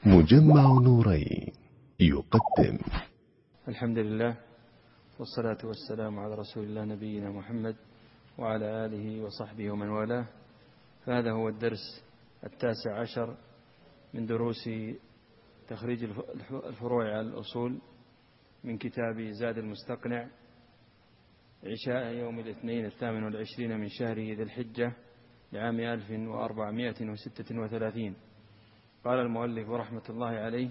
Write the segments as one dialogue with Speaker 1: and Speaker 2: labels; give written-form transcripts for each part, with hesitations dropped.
Speaker 1: مجمع نورين يقدم.
Speaker 2: الحمد لله والصلاة والسلام على رسول الله نبينا محمد وعلى آله وصحبه ومن والاه. فهذا هو الدرس 19 من دروس تخريج الفروع على الأصول من كتاب زاد المستقنع، عشاء يوم الاثنين 28 من شهر ذي الحجة لعام 1436. قال المؤلف رحمة الله عليه: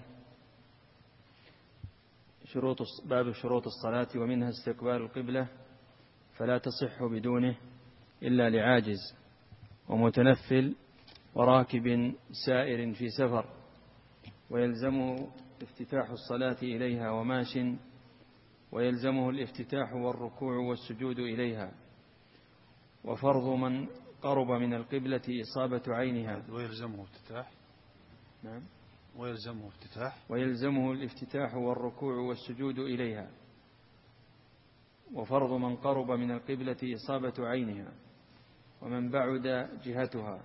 Speaker 2: باب شروط الصلاة، ومنها استقبال القبلة، فلا تصح بدونه إلا لعاجز ومتنفل وراكب سائر في سفر، ويلزمه افتتاح الصلاة إليها وماش، ويلزمه الافتتاح والركوع والسجود إليها. وفرض من قرب من القبلة إصابة عينها.
Speaker 3: ويلزمه افتتاح.
Speaker 2: نعم.
Speaker 3: ويلزمه
Speaker 2: الافتتاح والركوع والسجود إليها. وفرض من قرب من القبلة إصابة عينها، ومن بعد جهتها،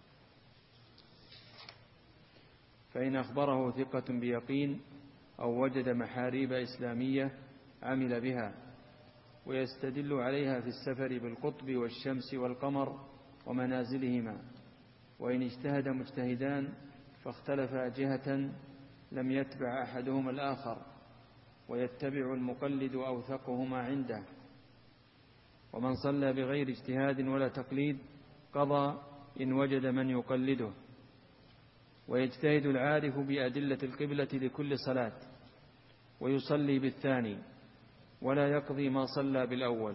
Speaker 2: فإن أخبره ثقة بيقين أو وجد محاريب إسلامية عمل بها، ويستدل عليها في السفر بالقطب والشمس والقمر ومنازلهما. وإن اجتهد مجتهدان فاختلفا جهة لم يتبع أحدهما الآخر، ويتبع المقلد أوثقهما عنده. ومن صلى بغير اجتهاد ولا تقليد قضى إن وجد من يقلده. ويجتهد العارف بأدلة القبلة لكل صلاة، ويصلي بالثاني ولا يقضي ما صلى بالأول.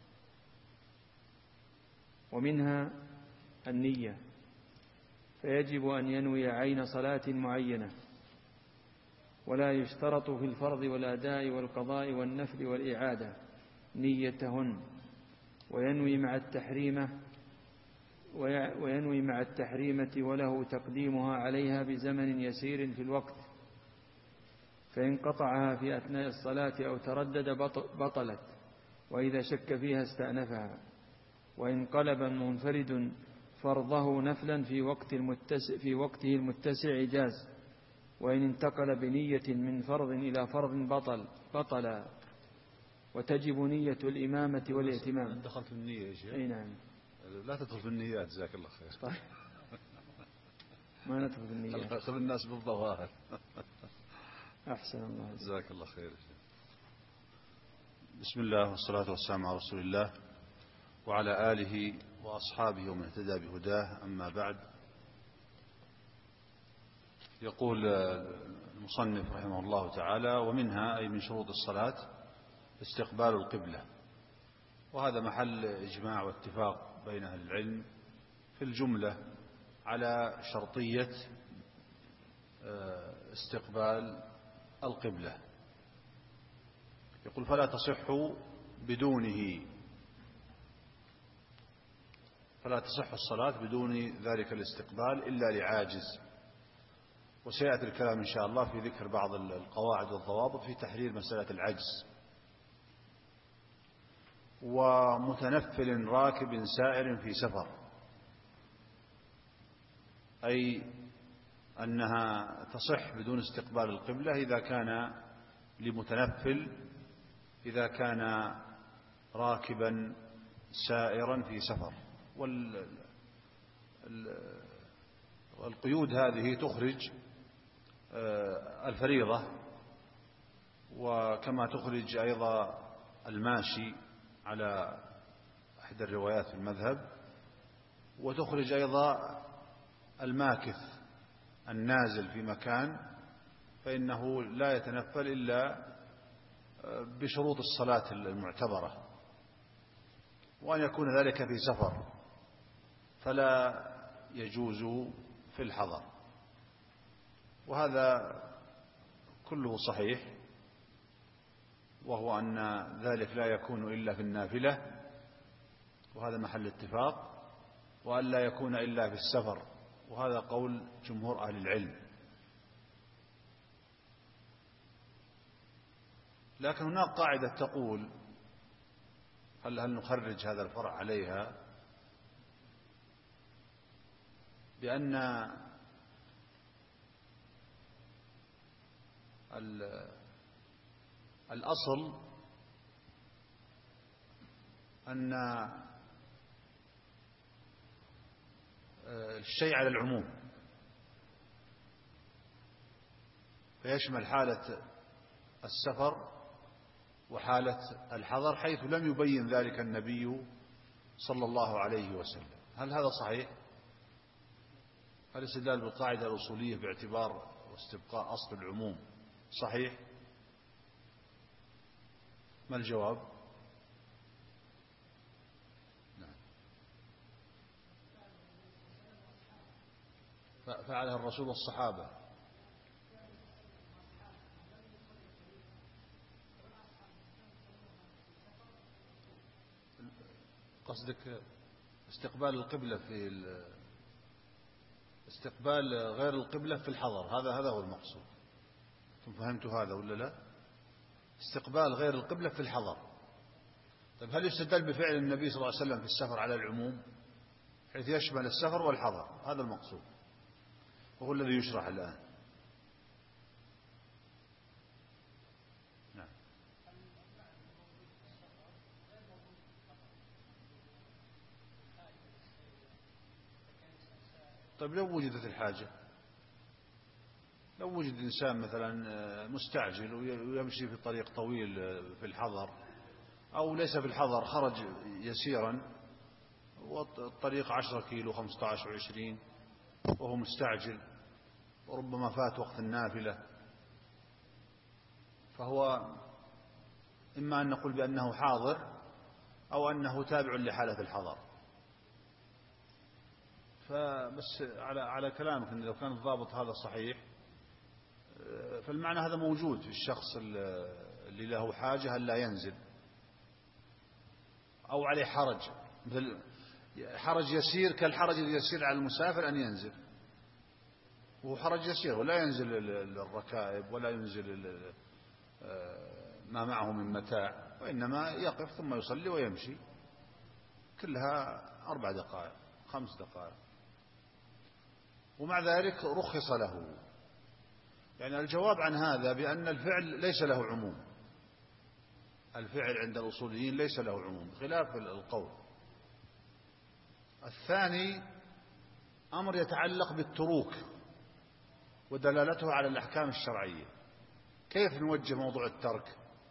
Speaker 2: ومنها النية، فيجب أن ينوي عين صلاة معينة، ولا يشترط في الفرض والأداء والقضاء والنفل والإعادة نيتهن. وينوي مع التحريمة وله تقديمها عليها بزمن يسير في الوقت، فإن قطعها في أثناء الصلاة أو تردد بطلت، وإذا شك فيها استأنفها. وإن قلب منفرد فرضه نفلا في وقته المتسع جاز. وإن انتقل بنية من فرض إلى فرض بطل. وتجب نية الإمامة والائتمام.
Speaker 3: دخلت في النية يا شيخ؟
Speaker 2: أي نعم.
Speaker 3: لا تدخل في النيات، جزاك الله خير.
Speaker 2: طيب. ما ندخل في النيات،
Speaker 3: خذ الناس بالظواهر.
Speaker 2: أحسن الله،
Speaker 3: جزاك الله خير. بسم الله والصلاة والسلام على رسول الله وعلى آله وأصحابه ومن اهتدى بهداه، أما بعد. يقول المصنف رحمه الله تعالى: ومنها أي من شروط الصلاة استقبال القبلة. وهذا محل إجماع واتفاق بين أهل العلم في الجملة على شرطية استقبال القبلة. يقول: فلا تصح الصلاة بدون ذلك الاستقبال إلا لعاجز. وسيأتي الكلام إن شاء الله في ذكر بعض القواعد والضوابط في تحرير مسألة العجز. ومتنفل راكب سائر في سفر، أي أنها تصح بدون استقبال القبلة إذا كان لمتنفل، إذا كان راكبا سائرا في سفر. والقيود هذه تخرج الفريضة، وكما تخرج أيضا الماشي على إحدى الروايات في المذهب، وتخرج أيضا الماكث النازل في مكان، فإنه لا يتنفل إلا بشروط الصلاة المعتبرة، وأن يكون ذلك في سفر، فلا يجوز في الحضر. وهذا كله صحيح، وهو أن ذلك لا يكون إلا في النافلة، وهذا محل اتفاق، وأن لا يكون إلا في السفر، وهذا قول جمهور أهل العلم. لكن هناك قاعدة تقول: هل نخرج هذا الفرع عليها؟ بأن الأصل أن الشيء على العموم، فيشمل حالة السفر وحالة الحضر، حيث لم يبين ذلك النبي صلى الله عليه وسلم. هل هذا صحيح؟ هل الاستدلال بالقاعدة الأصولية باعتبار واستبقاء أصل العموم صحيح؟ ما الجواب؟ نعم. فعلها الرسول والصحابة. قصدك استقبال القبلة استقبال غير القبلة في الحضر، هذا هو المقصود. ثم فهمتوا هذا ولا لا؟ استقبال غير القبلة في الحضر. طيب هل يستدل بفعل النبي صلى الله عليه وسلم في السفر على العموم حيث يشمل السفر والحضر؟ هذا المقصود وهو الذي يشرح الآن. نعم. طيب لو وجدت الحاجة، لو وجد إنسان مثلا مستعجل ويمشي في طريق طويل في الحضر، أو ليس في الحضر، خرج يسيرا والطريق 10 كيلو 15 و20 وهو مستعجل وربما فات وقت النافلة، فهو إما أن نقول بأنه حاضر أو أنه تابع لحالة الحضر. فبس على كلامك إن لو كان الضابط هذا صحيح، فالمعنى هذا موجود في الشخص اللي له حاجة أن لا ينزل أو عليه حرج، مثل حرج يسير كالحرج اليسير على المسافر أن ينزل، وهو حرج يسير ولا ينزل الركائب ولا ينزل ما معه من متاع، وإنما يقف ثم يصلي ويمشي، كلها 4 دقائق 5 دقائق، ومع ذلك رخص له. يعني الجواب عن هذا بأن الفعل ليس له عموم، الفعل عند الأصوليين ليس له عموم خلاف القول. الثاني أمر يتعلق بالتروك ودلالته على الأحكام الشرعية. كيف نوجه موضوع الترك؟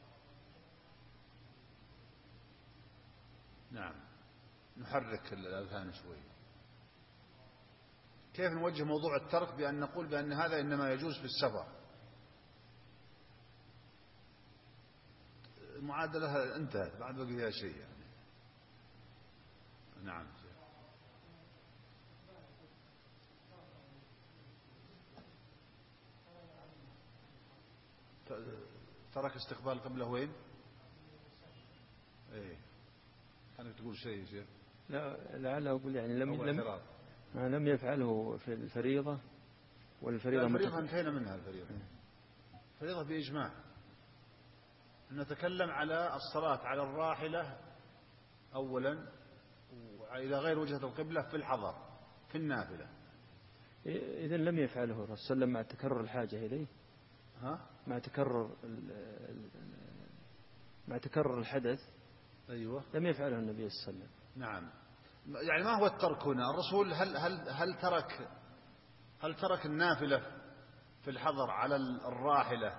Speaker 3: نعم، نحرك الأذهان شوي. كيف نوجه موضوع الترك بأن نقول بأن هذا إنما يجوز في السفر؟ المعادلة انتهت، بعد بقي فيها شيء يعني. نعم. ترك استقبال القبلة وين؟ ايه، كانت تقول شيء يا شيخ.
Speaker 2: لا، لعله أقول يعني لم يفعله في الفريضة، والفريضة
Speaker 3: انتهينا منها. الفريضة بإجماع. نتكلم على الصلاة على الراحلة أولا، وإذا غير وجهة القبلة في الحضر في النافلة.
Speaker 2: إذن لم يفعله الرسول صلى الله عليه وسلم مع تكرر الحاجة إليه، مع تكرر الحدث.
Speaker 3: أيوة،
Speaker 2: لم يفعله النبي صلى الله عليه وسلم.
Speaker 3: نعم. يعني ما هو الترك هنا؟ الرسول هل ترك النافلة في الحضر على الراحلة،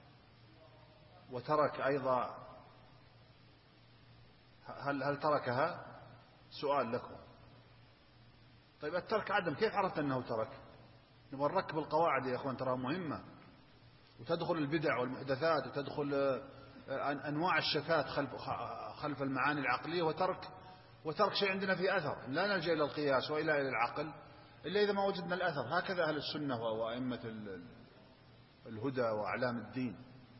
Speaker 3: وترك أيضا هل تركها؟ سؤال لكم. طيب الترك عدم، كيف عرفت أنه ترك؟ نبغى نركب القواعد يا أخوان، ترى مهمة، وتدخل البدع والمحدثات، وتدخل أنواع الشتات خلف المعاني العقلية، وترك شيء عندنا فيه أثر. لا نلجأ إلى القياس وإلى العقل إلا إذا ما وجدنا الأثر. هكذا أهل السنة وأئمة الهدى وأعلام الدين.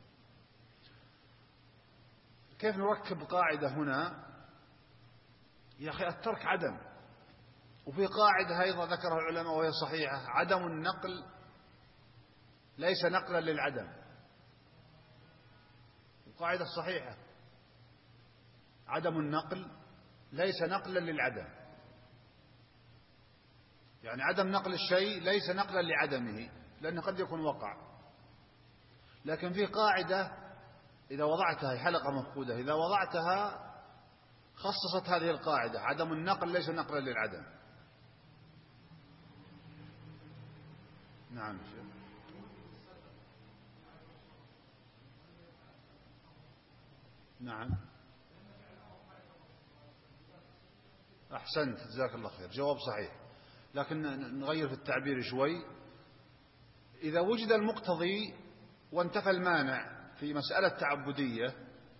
Speaker 3: كيف نركب قاعدة هنا؟ يا أخي الترك عدم، وفي قاعدة أيضا ذكرها العلماء وهي صحيحة: عدم النقل ليس نقلا للعدم. القاعدة الصحيحة: عدم النقل ليس نقلا للعدم. يعني عدم نقل الشيء ليس نقلا لعدمه، لأنه قد يكون وقع. لكن في قاعدة إذا وضعتها، حلقة مفقودة، إذا وضعتها خصصت هذه القاعدة: عدم النقل ليس نقلا للعدم. نعم شيخ. نعم أحسنت، جزاك الله خير، جواب صحيح، لكن نغير في التعبير شوي. إذا وجد المقتضي وانتفى المانع في مسألة تعبدية،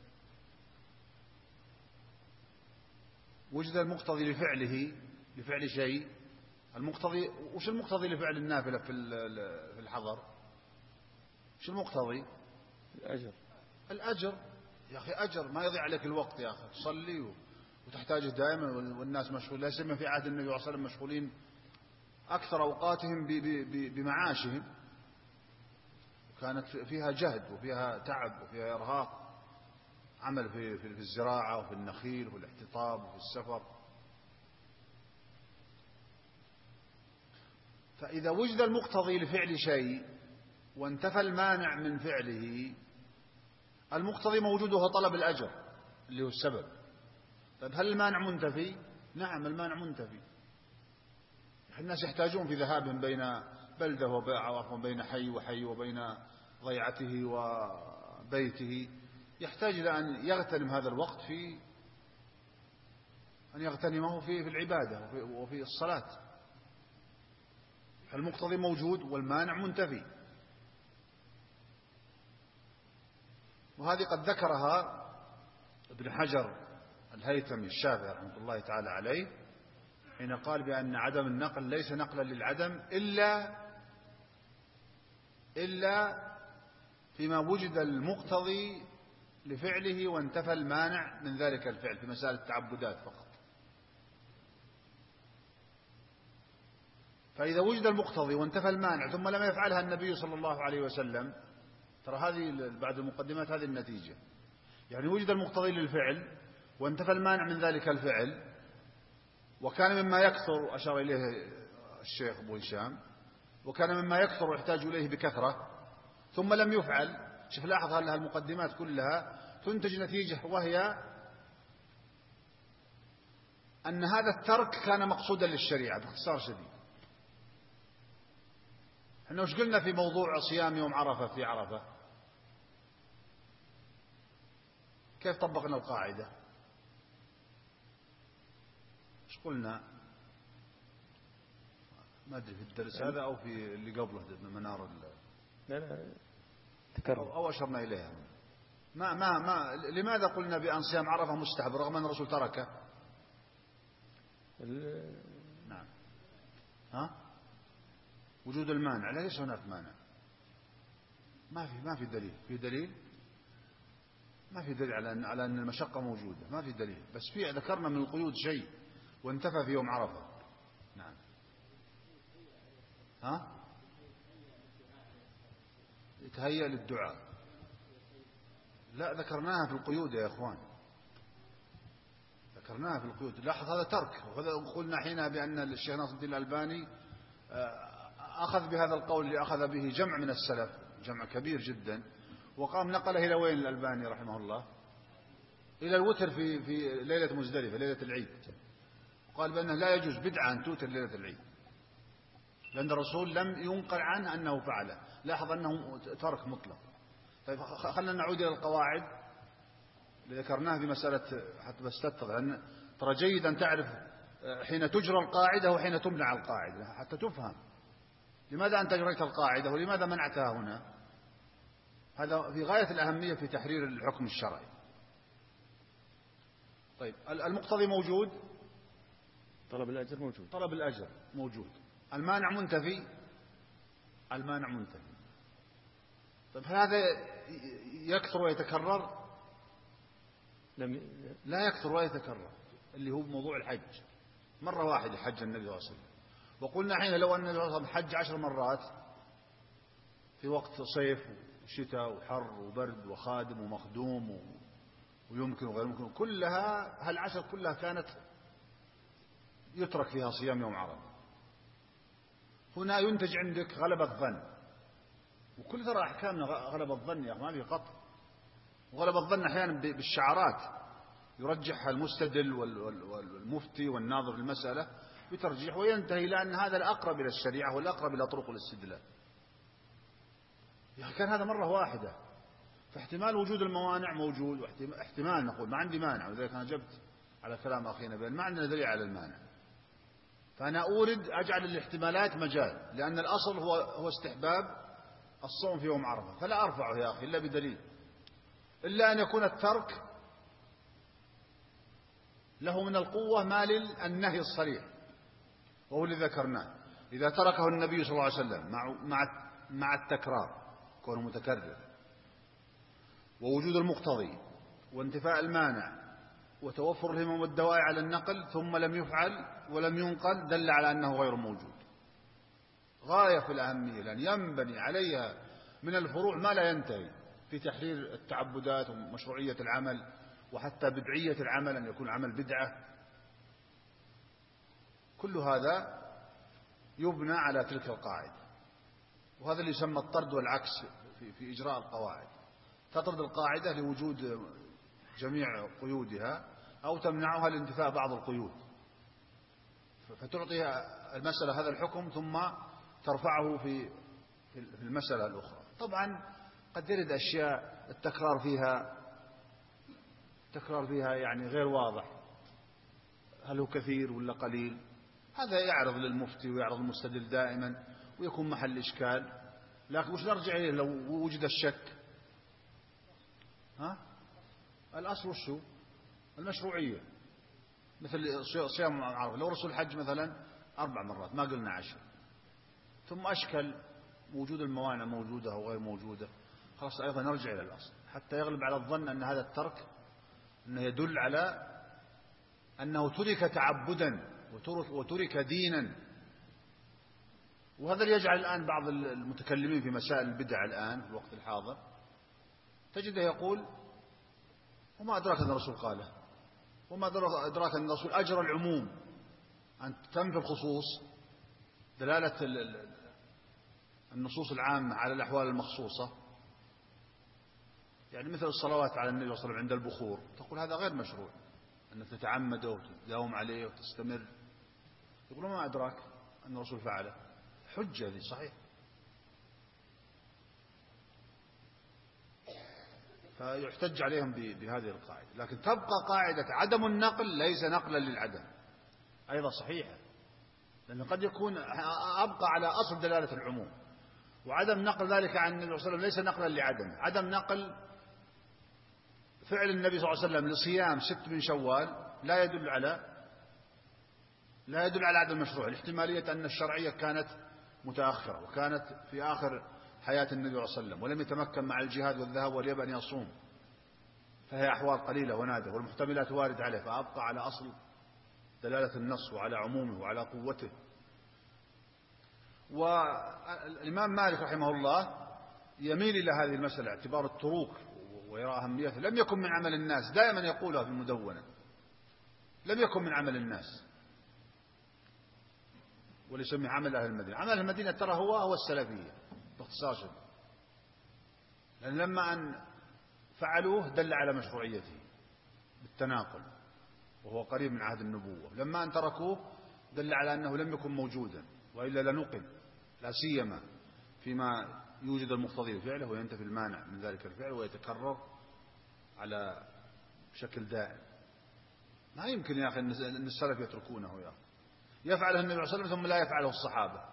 Speaker 3: وجد المقتضي لفعل شيء. المقتضي، وش المقتضي لفعل النافلة في الحضر؟ وش المقتضي؟ الأجر. يا أخي أجر، ما يضيع عليك الوقت يا أخي، تصلي وتحتاجه دائما، والناس مشغول، لا سيما في عهد النبي صلى الله عليه وسلم مشغولين أكثر أوقاتهم بمعاشهم، كانت فيها جهد وفيها تعب وفيها إرهاق، عمل في الزراعة وفي النخيل وفي الاحتطاب وفي السفر. فإذا وجد المقتضي لفعل شيء وانتفى المانع من فعله، المقتضي موجود وهو طلب الأجر اللي هو السبب. طيب هل المانع منتفي؟ نعم المانع منتفي. الناس يحتاجون في ذهابهم بين بلدة وبين حي وحي وبين ضيعته وبيته، يحتاج إلى أن يغتنم هذا الوقت في أن يغتنمه في العبادة وفي الصلاة. المقتضي موجود والمانع منتفي، وهذه قد ذكرها ابن حجر الهيثمي الشافعي رحمة الله تعالى عليه حين قال بأن عدم النقل ليس نقلا للعدم إلا فيما وجد المقتضي لفعله وانتفى المانع من ذلك الفعل، في مسائل التعبدات فقط. فإذا وجد المقتضي وانتفى المانع ثم لم يفعلها النبي صلى الله عليه وسلم، ترى هذه بعد المقدمات هذه النتيجة، يعني وجد المقتضي للفعل وانتفى المانع من ذلك الفعل، وكان مما يكثر، أشار إليه الشيخ أبو هشام، وكان مما يكثر ويحتاج إليه بكثرة، ثم لم يفعل. شوف لاحظ هذه المقدمات كلها تنتج نتيجة، وهي أن هذا الترك كان مقصودا للشريعة باختصار شديد. احنا وش قلنا في موضوع صيام يوم عرفة في عرفة؟ كيف طبقنا القاعدة؟ ايش قلنا؟ ما ادري في الدرس هذا او في اللي قبله منار
Speaker 2: لا تكرر
Speaker 3: او اشرنا اليها. ما لماذا قلنا بأن صيام عرفة مستحب رغم ان الرسول تركه؟ نعم وجود المانع، ليس هناك مانع، ما في دليل. في دليل؟ ما في دليل على أن المشقة موجودة، ما في دليل، بس في ذكرنا من القيود شيء وانتفى في يوم عرفة. نعم يتهيأ للدعاء، لا ذكرناها في القيود يا إخوان، ذكرناها في القيود. لاحظ هذا ترك، وقلنا حينها بأن الشيخ ناصر الدين الألباني أخذ بهذا القول اللي أخذ به جمع من السلف، جمع كبير جدا، وقام نقله إلى وين الألباني رحمه الله؟ إلى الوتر في ليلة مزدلفة، ليلة العيد، قال بأنه لا يجوز بدعة أن توتر ليلة العيد، لأن الرسول لم ينقل عنه أنه فعله. لاحظ أنه ترك مطلق. طيب خلنا نعود إلى القواعد اللي ذكرناها في مسألة، حتى بس تتضح، لأن ترى جيد أن تعرف حين تجرى القاعدة وحين تمنع القاعدة حتى تفهم لماذا أنت جريت القاعدة ولماذا منعتها هنا. هذا في غاية الأهمية في تحرير الحكم الشرعي. طيب المقتضي موجود،
Speaker 2: طلب الأجر موجود،
Speaker 3: طلب الأجر موجود، المانع منتفي، المانع منتفي. طيب هذا يكثر ويتكرر؟ لا يكثر ويتكرر، اللي هو موضوع الحج. مرة واحدة حج النبي صلى الله عليه وسلم، وقلنا حين لو أن النبي صلى الله عليه وسلم حج 10 مرات في وقت صيف وشتاء وحر وبرد وخادم ومخدوم ويمكن وغير ممكن، كلها هالعشر كلها كانت يترك فيها صيام يوم عرفة. هنا ينتج عندك غلبة ظن وكل ترى أحكامنا غلب الظن يا أخي، ما في قطع. وغلب الظن أحيانا بالشعارات يرجحها المستدل والمفتي والناظر في المسألة بترجيح، وينتهي إلى أن هذا الأقرب إلى الشريعة والأقرب إلى طرق الاستدلال. يا أخي كان هذا مرة واحدة، فاحتمال وجود الموانع موجود، واحتمال نقول ما عندي مانع، ولذلك أنا جبت على كلام أخينا بأن ما عندنا دليل على المانع، فأنا أورد أجعل الاحتمالات مجال، لأن الأصل هو استحباب الصوم في يوم عرفة، فلا أرفعه يا أخي إلا بدليل، إلا أن يكون الترك له من القوة ما للنهي الصريح، وهو اللي ذكرناه. إذا تركه النبي صلى الله عليه وسلم مع التكرار، كونه متكرر، ووجود المقتضي، وانتفاء المانع، وتوفر الهمم والدواعي على النقل، ثم لم يفعل ولم ينقل، دل على أنه غير موجود. غاية في الأهمية، لأن ينبني عليها من الفروع ما لا ينتهي في تحرير التعبدات ومشروعية العمل، وحتى بدعية العمل، أن يكون عمل بدعة. كل هذا يبنى على تلك القاعدة، وهذا اللي يسمى الطرد والعكس في إجراء القواعد. تطرد القاعدة لوجود جميع قيودها، أو تمنعها لانتفاء بعض القيود، فتعطي المسألة هذا الحكم ثم ترفعه في المسألة الأخرى. طبعا قد يرد أشياء التكرار فيها يعني غير واضح، هل هو كثير ولا قليل؟ هذا يعرض للمفتي ويعرض المستدل دائما، ويكون محل إشكال. لكن وش نرجع إليه لو وجد الشك؟ الأصل وشو؟ المشروعية. مثل صيام عرفة، لو رسول الحج مثلا 4 مرات ما قلنا 10، ثم أشكل وجود الموانع موجودة أو غير موجودة، خلاص أيضا نرجع إلى الأصل، حتى يغلب على الظن أن هذا الترك أنه يدل على أنه ترك تعبدا وترك دينا. وهذا اللي يجعل الآن بعض المتكلمين في مسائل البدع الآن في الوقت الحاضر تجده يقول: وما أدراك أن الرسول قاله، وما أدراك أن الرسول أجرى العموم، أن تنفي الخصوص، دلالة النصوص العامة على الأحوال المخصوصة. يعني مثل الصلوات على النبي صلى الله عليه وسلم عند البخور، تقول هذا غير مشروع، أنك تتعمده وتداوم عليه وتستمر. يقول: ما أدراك أن الرسول فعله. حجة ذي صحيح. فيحتج عليهم بهذه القاعدة. لكن تبقى قاعدة عدم النقل ليس نقلا للعدم، أيضا صحيحة، لأنه قد يكون أبقى على أصل دلالة العموم، وعدم نقل ذلك عن النبي صلى الله عليه وسلم ليس نقلا لعدم. عدم نقل فعل النبي صلى الله عليه وسلم لصيام 6 من شوال لا يدل على عدم المشروع، لاحتمالية أن الشرعية كانت متأخرة، وكانت في آخر حياة النبي صلى الله عليه وسلم، ولم يتمكن مع الجهاد والذهاب والياب أن يصوم، فهي أحوال قليلة ونادرة، والمحتملات وارد عليه، فأبقى على أصل دلالة النص وعلى عمومه وعلى قوته. والإمام مالك رحمه الله يميل إلى هذه المسألة اعتبار التروك ويرى أهميته. لم يكن من عمل الناس، دائما يقولها في المدونة، لم يكن من عمل الناس، وليسمي عمل أهل المدينة. عمل أهل المدينة ترى هو السلفية باختصار شديد، لأن لما أن فعلوه دل على مشروعيته بالتناقل، وهو قريب من عهد النبوة. لما أن تركوه دل على أنه لم يكن موجودا، وإلا لنقل، لا سيما فيما يوجد المقتضي لفعله وينتفي المانع من ذلك الفعل ويتكرر على بشكل دائم. ما يمكن يا أخي أن السلف يتركونه يا أخي. يفعله النبي صلى الله عليه وسلم ثم لا يفعله الصحابة،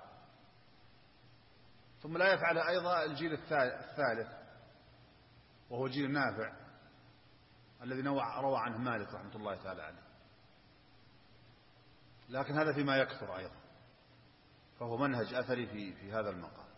Speaker 3: ثم لا يفعله أيضا الجيل الثالث، وهو جيل نافع الذي روى عنه مالك رحمة الله تعالى عليه. لكن هذا فيما يكثر أيضا، فهو منهج أثري في هذا المقام.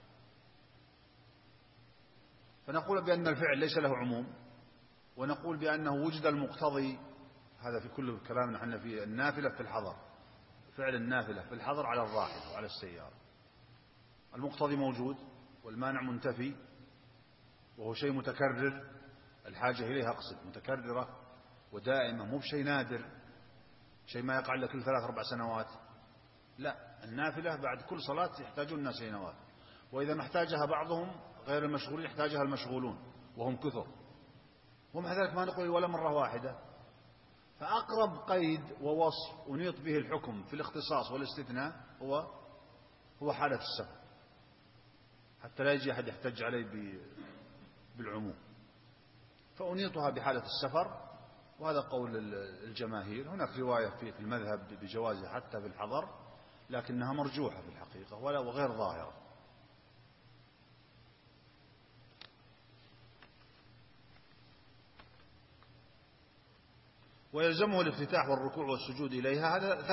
Speaker 3: فنقول بأن الفعل ليس له عموم، ونقول بأنه وجد المقتضي. هذا في كل كلامنا احنا في النافلة في الحضر، فعل النافلة في الحضر على الراحلة وعلى السيارة، المقتضي موجود والمانع منتفي، وهو شيء متكرر، الحاجة إليه أقصد متكررة ودائمة، مو بشيء نادر، شيء ما يقع إلا كل 3-4 سنوات. لا، النافلة بعد كل صلاة يحتاجون الناس إلى نوافل، وإذا ما احتاجها بعضهم غير المشغولين يحتاجها المشغولون وهم كثر، ومع ذلك ما نقول ولا مرة واحدة. فأقرب قيد ووصف ونيط به الحكم في الاختصاص والاستثناء هو حالة السفر، حتى لا يجي أحد يحتج عليه بالعموم، فأنيطها بحالة السفر، وهذا قول الجماهير. هناك رواية في المذهب بجوازها حتى في الحضر، لكنها مرجوحة في الحقيقة وغير ظاهرة. ويلزمه الافتتاح والركوع والسجود إليها. هذا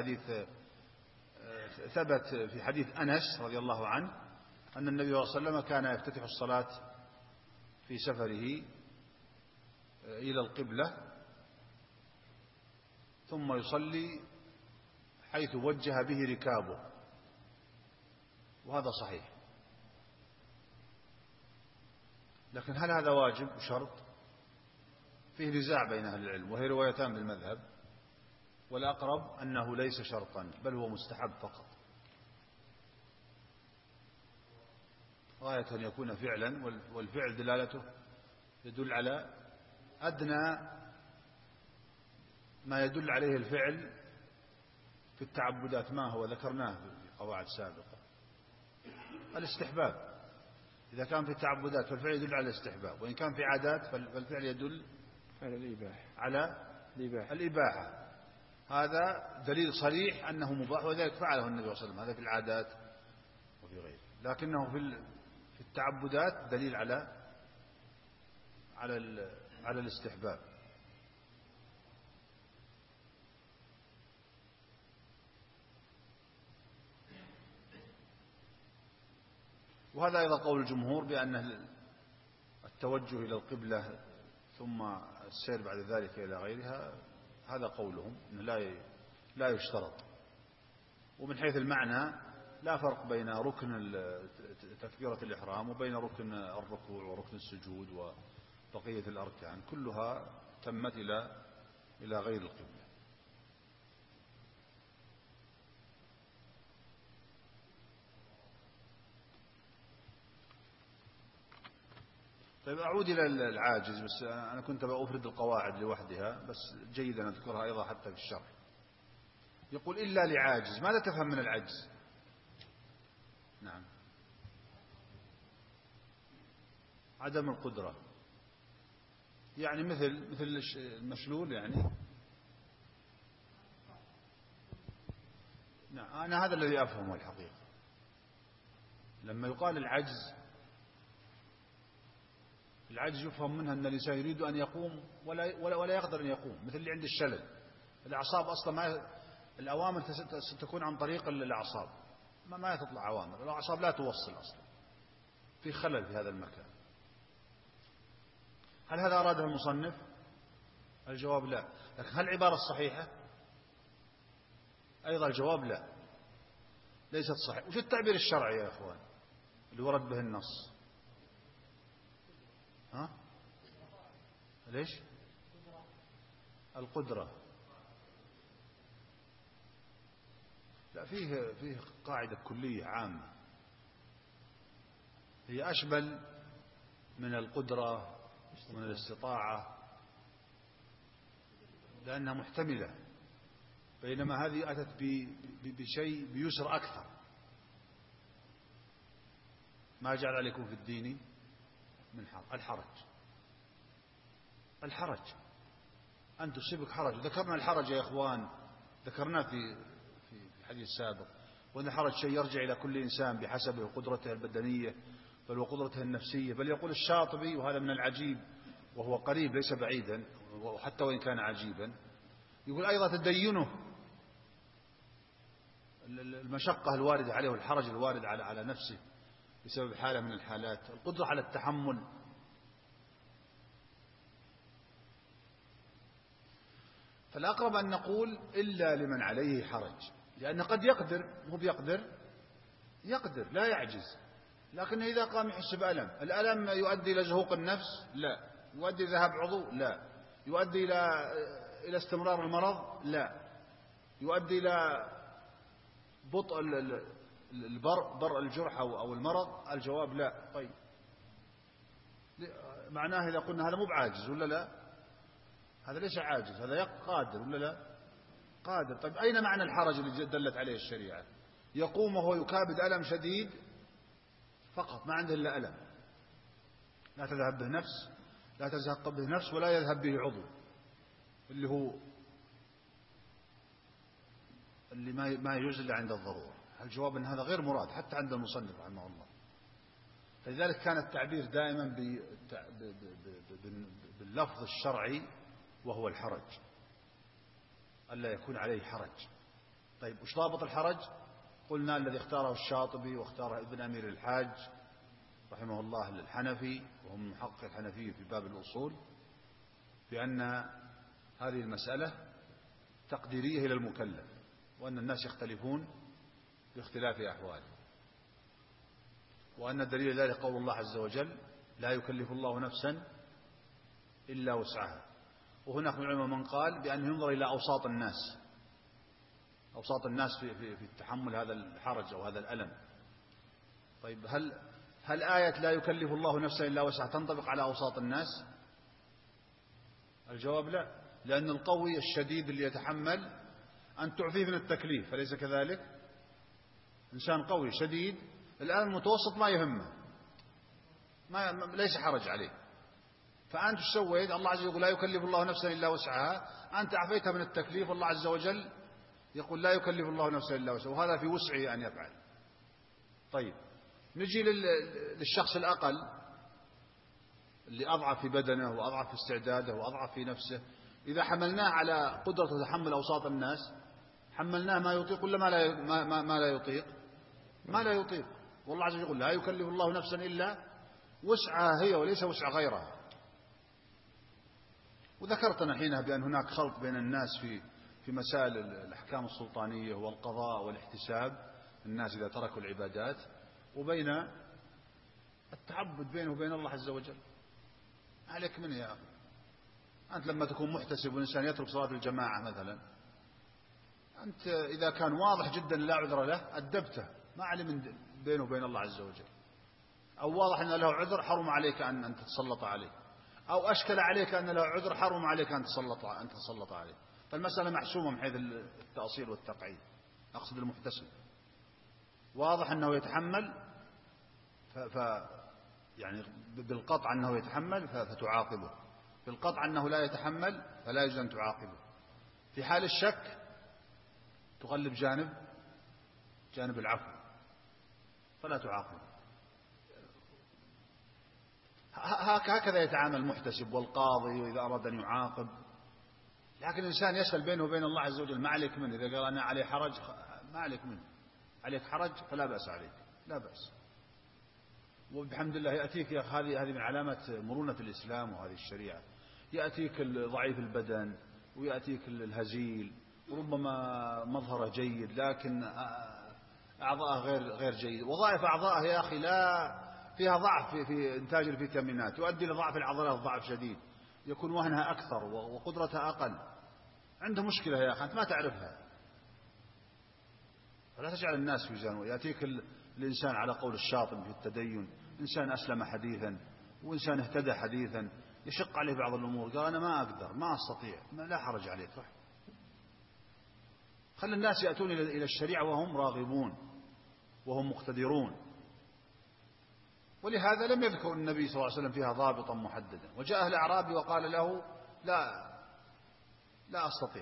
Speaker 3: ثبت في حديث أنس رضي الله عنه أن النبي صلى الله عليه وسلم كان يفتتح الصلاة في سفره إلى القبلة ثم يصلي حيث وجه به ركابه، وهذا صحيح. لكن هل هذا واجب وشرط؟ فيه نزاع بين أهل العلم، وهي روايتان بالمذهب، والأقرب أنه ليس شرطا بل هو مستحب فقط، غاية أن يكون فعلا، والفعل دلالته يدل على أدنى ما يدل عليه الفعل في التعبدات. ما هو ذكرناه في قواعد سابقة، الاستحباب. إذا كان في التعبدات فالفعل يدل على الاستحباب، وإن كان في عادات فالفعل يدل على الإباحة. هذا دليل صريح أنه مباح، وذلك فعله النبي صلى الله عليه وسلم، هذا في العادات وفي غيره. لكنه في التعبدات دليل على الاستحباب. وهذا أيضا قول الجمهور بأن التوجه إلى القبلة ثم السير بعد ذلك إلى غيرها، هذا قولهم أنه لا يشترط. ومن حيث المعنى لا فرق بين ركن تكبيرة الإحرام وبين ركن الركوع وركن السجود وبقية الأركان، كلها تمت إلى غير القبلة. طيب أعود إلى العاجز، بس أنا كنت بأفرد القواعد لوحدها، بس جيد أن أذكرها أيضا حتى في الشرح. يقول إلا لعاجز، ماذا تفهم من العجز؟ نعم، عدم القدرة، يعني مثل المشلول يعني. نعم، أنا هذا الذي أفهمه الحقيقة. لما يقال العجز يفهم منها أن الإنسان يريد أن يقوم ولا يقدر أن يقوم، مثل اللي عند الشلل. الأعصاب أصلا الأوامر ستكون عن طريق الأعصاب، ما تطلع أوامر، الأعصاب لا توصل أصلا، في خلل في هذا المكان. هل هذا أراده المصنف؟ الجواب لا. لكن هل العبارة الصحيحة؟ أيضا الجواب لا، ليست صحيحة. وش التعبير الشرعي يا أخوان اللي ورد به النص؟ ها؟ ليش؟ القدرة. لا، فيه قاعدة كلية عامة هي أشمل من القدرة ومن الاستطاعة، لأنها محتملة، بينما هذه أتت بشيء بيسر أكثر. ما جعل عليكم في الدين من الحرج أن تصيبك حرج. ذكرنا الحرج يا إخوان، ذكرناه في الحديث السابق، وأن الحرج شيء يرجع إلى كل إنسان بحسب قدرته البدنية بل وقدرته النفسية. بل يقول الشاطبي، وهذا من العجيب وهو قريب ليس بعيدا وحتى وإن كان عجيبا، يقول أيضا تدينه، المشقة الواردة عليه والحرج الوارد على نفسه بسبب حالة من الحالات، القدرة على التحمل. فالأقرب أن نقول إلا لمن عليه حرج، لأن قد يقدر، مو بيقدر، يقدر لا يعجز، لكن إذا قام يحس الألم يؤدي إلى زهوق النفس؟ لا. يؤدي إلى ذهاب عضو؟ لا. يؤدي إلى استمرار المرض؟ لا. يؤدي إلى بطء برء الجرح أو المرض؟ الجواب لا. طيب معناه إذا قلنا هذا مو بعاجز ولا لا؟ هذا ليس عاجز، هذا قادر ولا لا؟ قادر. طيب أين معنى الحرج اللي دلت عليه الشريعة؟ يقوم وهو يكابد ألم شديد فقط، ما عنده إلا ألم، لا تذهب به نفس، لا تذهب به نفس ولا يذهب به عضو، اللي ما يجوز إلا عند الضرورة. الجواب أن هذا غير مراد حتى عند المصنف رحمه الله. فلذلك كان التعبير دائما باللفظ الشرعي وهو الحرج، ألا يكون عليه حرج. طيب وش ضابط الحرج؟ قلنا الذي اختاره الشاطبي واختاره ابن أمير الحاج رحمه الله الحنفي، وهم محقق الحنفية في باب الأصول، بأن هذه المسألة تقديرية إلى المكلف، وأن الناس يختلفون باختلاف أحواله، وأن الدليل ذلك قول الله عز وجل لا يكلف الله نفسا إلا وسعها. وهناك من العلماء من قال بأن ينظر إلى أوساط الناس، أوساط الناس في التحمل هذا الحرج أو هذا الألم. طيب هل آية لا يكلف الله نفسا إلا وسعها تنطبق على أوساط الناس؟ الجواب لا، لأن القوي الشديد اللي يتحمل أن تعفيه من التكليف، فليس كذلك؟ إنسان قوي شديد الآن المتوسط ما يهمه، ليس حرج عليه، فأنت سويت؟ الله عز وجل يقول لا يكلف الله نفسا إلا وسعها، أنت عفيتها من التكليف، والله عز وجل يقول لا يكلف الله نفسا إلا وسعها، وهذا في وسعه أن يفعل. طيب نجي للشخص الأقل اللي أضعف في بدنه وأضعف في استعداده وأضعف في نفسه، إذا حملناه على قدرة تحمل أوساط الناس حملناه ما يطيق ولا ما لا يطيق؟ ما لا يطيق. والله عز وجل يقول لا يكلف الله نفسا إلا وسعها هي وليس وسع غيرها. وذكرتنا حينها بأن هناك خلط بين الناس في مسائل الأحكام السلطانية والقضاء والاحتساب، الناس إذا تركوا العبادات، وبين التعبد بينه وبين الله عز وجل. عليك منه يا أخي، أنت لما تكون محتسب والإنسان يترك صلاة الجماعة مثلا، أنت إذا كان واضح جدا لا عذر له أدبته، ما علم بينه وبين الله عز وجل، أو واضح أن له عذر حرم عليك أن تتسلط عليه، أو أشكل عليك أن له عذر حرم عليك أن تتسلط عليه. فالمسألة محسومة من حيث التأصيل والتقعيد. أقصد المحتسب واضح أنه يتحمل، يعني بالقطع أنه يتحمل فتعاقبه، بالقطع أنه لا يتحمل فلا يجوز أن تعاقبه. في حال الشك تغلب جانب العفو فلا تعاقبه. هكذا يتعامل المحتسب والقاضي وإذا أراد أن يعاقب. لكن الإنسان يسأل بينه وبين الله عز وجل ما عليك منه، إذا قال أنا عليه حرج ما عليك منه، عليك حرج فلا بأس عليك، لا بأس. وبحمد الله يأتيك يا أخي، هذه من علامات مرونة الإسلام وهذه الشريعة، يأتيك ضعيف البدن ويأتيك الهزيل، وربما مظهره جيد لكن أعضاءه غير جيد. وظائف أعضاءه يا أخي لا فيها ضعف في إنتاج الفيتامينات، يؤدي لضعف العضلات ضعف شديد، يكون وهنها أكثر وقدرتها أقل. عنده مشكلة يا أخي أنت ما تعرفها، فلا تجعل الناس في جانب. يأتيك الإنسان على قول الشاطبي في التدين، إنسان أسلم حديثا وإنسان اهتدى حديثا، يشق عليه بعض الأمور، قال أنا ما أقدر ما أستطيع، لا حرج عليك، صح. خلي الناس يأتون إلى الشريعة وهم راغبون وهم مقتدرون. ولهذا لم يذكر النبي صلى الله عليه وسلم فيها ضابطا محددا. وجاء الأعرابي وقال له لا أستطيع،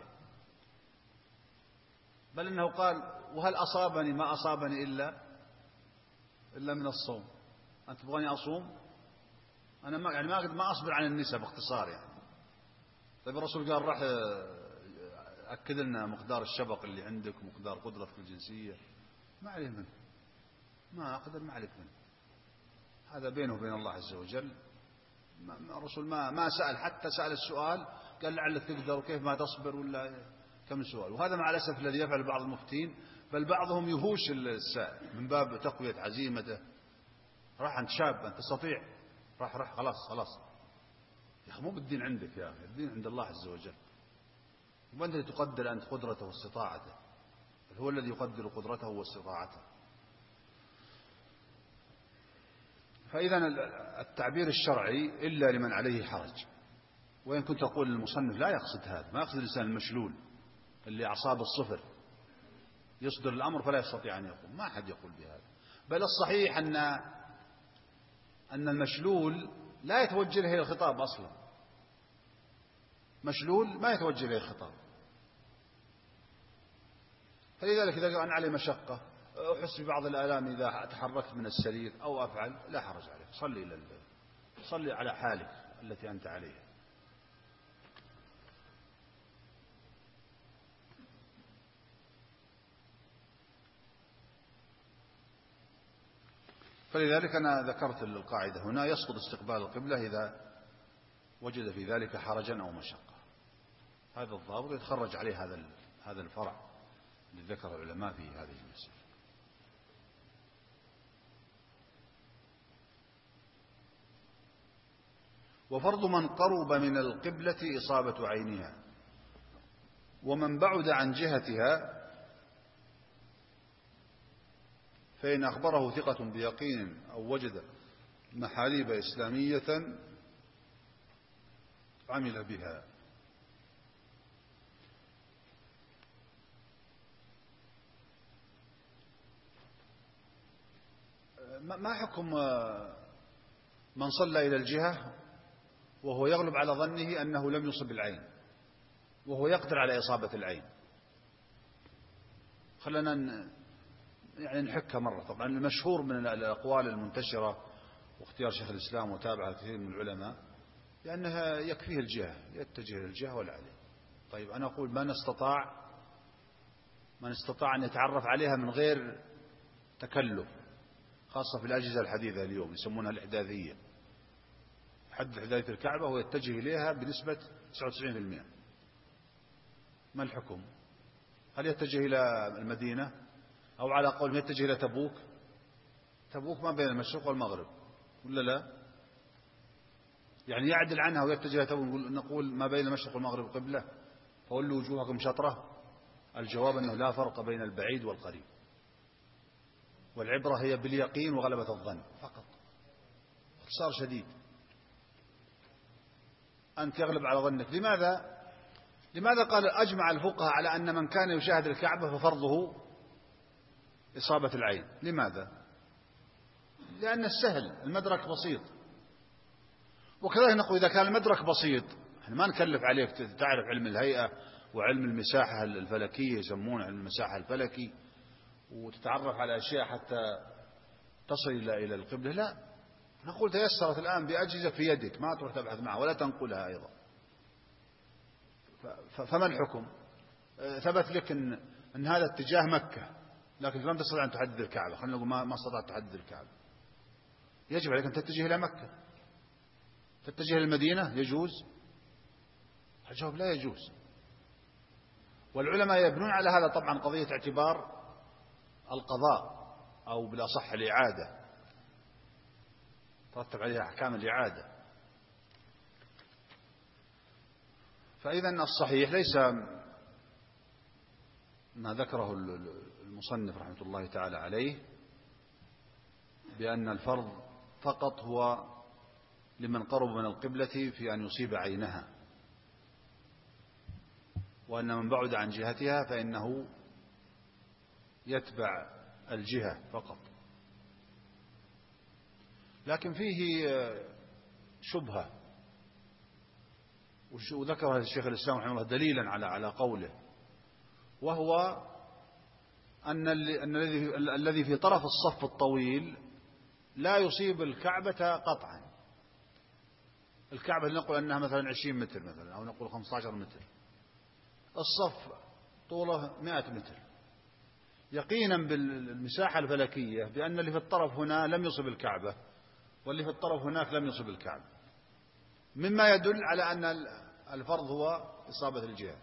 Speaker 3: بل إنه قال وهل أصابني ما أصابني إلا من الصوم، أنت تبغاني أصوم؟ أنا ما أصبر عن النساء باختصار يعني. طيب الرسول قال راح أكد لنا مقدار الشبق اللي عندك ومقدار قدرتك الجنسية، ما عليه منه، ما أقدر ما عليك منه، هذا بينه وبين الله عز وجل. الرسول ما سأل، حتى سأل السؤال قال لعلك تقدر وكيف ما تصبر ولا كم سؤال. وهذا مع الأسف الذي يفعل بعض المفتين، بل بعضهم يهوش السائل من باب تقوية عزيمته. راح أنت شاب أنت تستطيع، راح خلاص يا أخي مو بالدين عندك يا أخي، الدين عند الله عز وجل، وأنت تقدر أنت قدرته واستطاعته، هو الذي يقدر قدرته واستطاعته. فإذا التعبير الشرعي إلا لمن عليه حرج. وإن كنت أقول المصنف لا يقصد هذا، ما يقصد الإنسان المشلول اللي أعصاب الصفر يصدر الأمر فلا يستطيع أن يقوم، ما أحد يقول بهذا. بل الصحيح أن المشلول لا يتوجه إليه الخطاب أصلا، مشلول ما يتوجه إليه الخطاب. فلذلك إذا كان عليه مشقة، أحس ببعض الآلام إذا تحركت من السرير أو أفعل، لا حرج عليك، صلي على حالك التي أنت عليها. فلذلك أنا ذكرت القاعدة هنا: يسقط استقبال القبلة إذا وجد في ذلك حرجا أو مشقة. هذا الضابط يتخرج عليه هذا الفرع الذي ذكر العلماء في هذه المسألة. وفرض من قرب من القبلة إصابة عينها، ومن بعد عن جهتها فإن أخبره ثقة بيقين أو وجد محاريب إسلامية عمل بها. ما حكم من صلى إلى الجهة وهو يغلب على ظنه أنه لم يصب العين وهو يقدر على إصابة العين؟ خلنا نحكها مرة. طبعا المشهور من الأقوال المنتشرة واختيار شيخ الإسلام وتابعه كثير من العلماء لأنها يكفيه الجهة، يتجه للجهة ولا عليه. طيب أنا أقول من استطاع أن يتعرف عليها من غير تكلف، خاصة في الأجهزة الحديثة اليوم يسمونها الإحداثية، يحدد إحداثية الكعبة ويتجه إليها بنسبة 99%. ما الحكم؟ هل يتجه إلى المدينة أو على قول يتجه إلى تبوك؟ تبوك ما بين المشرق والمغرب ولا لا؟ يعني يعدل عنها ويتجه إلى تبوك، نقول ما بين المشرق والمغرب قبلة فولوا وجوهكم شطرة؟ الجواب أنه لا فرق بين البعيد والقريب، والعبرة هي باليقين وغلبة الظن فقط. اختصار شديد، أنت يغلب على ظنك. لماذا قال أجمع الفقهاء على أن من كان يشاهد الكعبة ففرضه إصابة العين؟ لماذا؟ لأن السهل، المدرك بسيط. وكذلك نقول إذا كان المدرك بسيط احنا ما نكلف عليك تعرف علم الهيئة وعلم المساحة الفلكية، يسمونه علم المساحة الفلكي، وتتعرف على أشياء حتى تصل إلى القبلة. لا، نقول تيسرت الآن بأجهزة في يدك، ما تروح تبحث معها ولا تنقلها أيضا. فما الحكم؟ ثبت لك أن هذا اتجاه مكة لكن لم تستطع أن تحدد الكعبة، خلينا نقول ما استطعت تحدد الكعبة، يجب عليك أن تتجه إلى مكة. تتجه إلى المدينة يجوز؟ الجواب لا يجوز. والعلماء يبنون على هذا طبعا قضية اعتبار القضاء أو بالأصح الإعادة، ترتب عليها أحكام الإعادة. فإذا الصحيح ليس ما ذكره المصنف رحمة الله تعالى عليه بأن الفرض فقط هو لمن قرب من القبلة في أن يصيب عينها، وأن من بعد عن جهتها فإنه يتبع الجهة فقط. لكن فيه شبهة وذكرها الشيخ الإسلام رحمه الله دليلا على قوله، وهو أن الذي في طرف الصف الطويل لا يصيب الكعبة قطعا. الكعبة نقول أنها مثلا 20 متر مثلا، أو نقول 15 متر، الصف طوله 100 متر، يقينا بالمساحة الفلكية بأن اللي في الطرف هنا لم يصب الكعبة واللي في الطرف هناك لم يصب الكعبة، مما يدل على أن الفرض هو إصابة الجهة.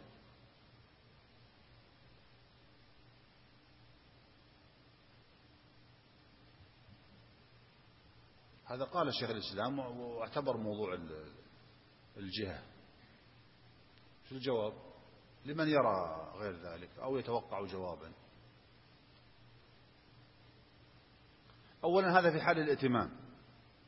Speaker 3: هذا قال الشيخ الإسلام واعتبر موضوع الجهة. شو الجواب لمن يرى غير ذلك أو يتوقع جوابا؟ أولا هذا في حال الائتمام،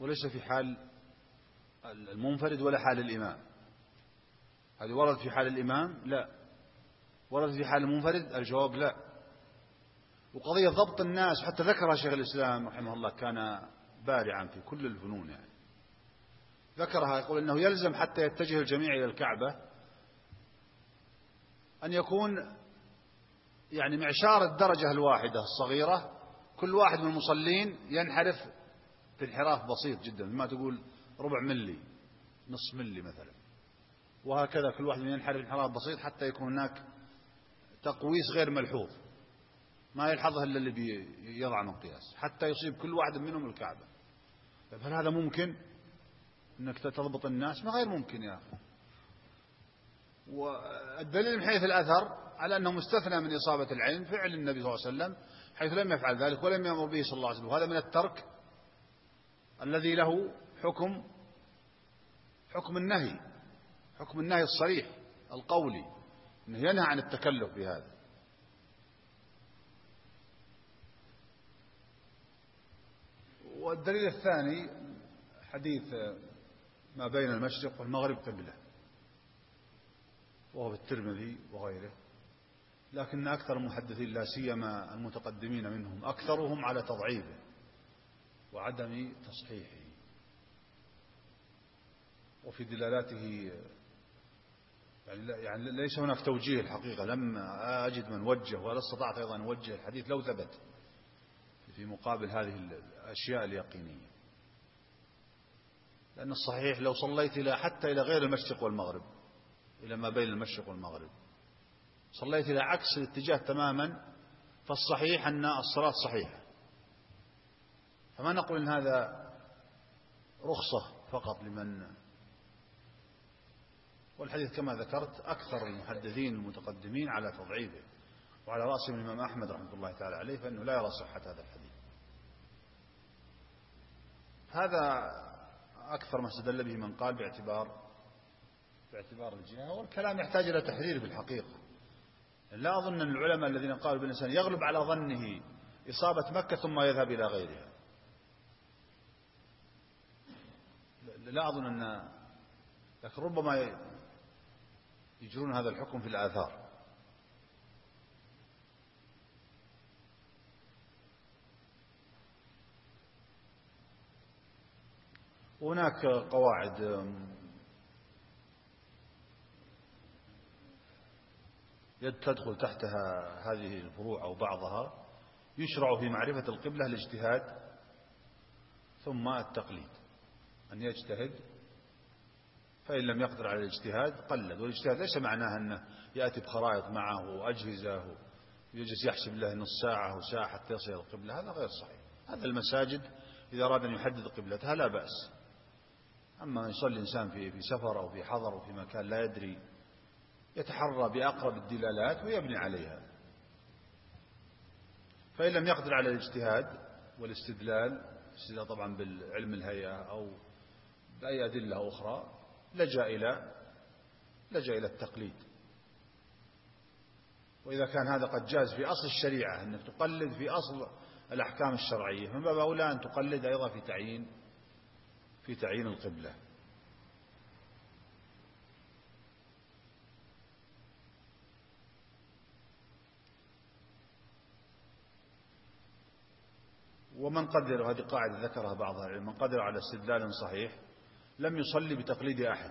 Speaker 3: وليس في حال المنفرد ولا حال الإمام. هذه ورد في حال الإمام؟ لا. ورد في حال المنفرد؟ الجواب لا. وقضية ضبط الناس حتى ذكرها شيخ الإسلام رحمه الله، كان بارعا في كل الفنون يعني، ذكرها، يقول إنه يلزم حتى يتجه الجميع إلى الكعبة أن يكون يعني معشار الدرجة الواحدة الصغيرة، كل واحد من المصلين ينحرف في انحراف بسيط جدا، ما تقول ربع ملي، نصف ملي مثلا، وهكذا كل واحد ينحرف انحراف بسيط حتى يكون هناك تقويس غير ملحوظ ما يلحظه إلا اللي بيضع مقياس حتى يصيب كل واحد منهم الكعبة. هل هذا ممكن أنك تضبط الناس؟ ما غير ممكن يا أخي. والدليل من حيث الأثر على أنه مستثنى من إصابة العين فعل النبي صلى الله عليه وسلم، حيث لم يفعل ذلك ولم يأمر به صلى الله عليه وسلم، وهذا من الترك الذي له حكم النهي، حكم النهي الصريح القولي، أنه ينهى عن التكلف بهذا. والدليل الثاني حديث ما بين المشرق والمغرب قبلة، وهو في الترمذي وغيره، لكن أكثر المحدثين لا سيما المتقدمين منهم أكثرهم على تضعيفه وعدم تصحيحه، وفي دلالاته يعني ليس هناك توجيه الحقيقة، لم أجد من وجه ولا استطعت أيضا أن أوجه الحديث لو ثبت في مقابل هذه الأشياء اليقينية. لأن الصحيح لو صليت حتى إلى غير المشرق والمغرب، إلى ما بين المشرق والمغرب، صليت إلى عكس الاتجاه تماما، فالصحيح أن الصلاة صحيحة، فما نقول إن هذا رخصة فقط لمن. والحديث كما ذكرت أكثر المحدثين المتقدمين على تضعيفه، وعلى رأسهم الإمام أحمد رحمه الله تعالى عليه، فإنه لا يرى صحة هذا الحديث. هذا أكثر ما استدل به من قال باعتبار الجهة، والكلام يحتاج إلى تحرير في الحقيقة. لا أظن أن العلماء الذين قالوا بالإنسان يغلب على ظنه إصابة مكة ثم يذهب إلى غيرها، لا أظن أن، لكن ربما يجرون هذا الحكم في الآثار. هناك قواعد تدخل تحتها هذه الفروع أو بعضها. يشرع في معرفة القبلة الاجتهاد ثم التقليد، أن يجتهد، فإن لم يقدر على الاجتهاد قلد. والاجتهاد ليس معناه أنه يأتي بخرائط معه وأجهزة ويجلس يحسب له نص ساعة وساعة حتى يصل القبلة، هذا غير صحيح. هذا المساجد إذا أراد أن يحدد قبلتها لا بأس، أما يصلي الإنسان في سفر أو في حضر أو في مكان لا يدري، يتحرى بأقرب الدلالات ويبني عليها. فإن لم يقدر على الاجتهاد والاستدلال طبعا بالعلم الهيئة أو بأي أدلة أخرى، لجأ إلى التقليد. وإذا كان هذا قد جاز في أصل الشريعة أنك تقلد في أصل الأحكام الشرعية، من باب أولى أن تقلد أيضا في تعيين القبلة. ومن قدر، وهذه قاعدة ذكرها بعض العلماء، من قدر على استدلال صحيح لم يصلي بتقليد أحد.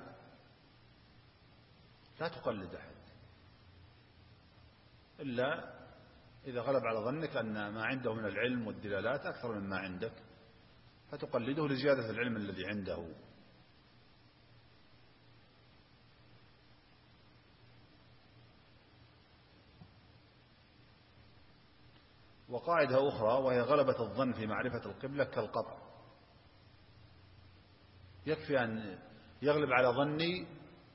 Speaker 3: لا تقلد أحد إلا إذا غلب على ظنك أن ما عنده من العلم والدلالات أكثر مما عندك، فتقلده لزيادة العلم الذي عنده. وقاعدة أخرى وهي غلبة الظن في معرفة القبلة كالقطع. يكفي أن يغلب على ظني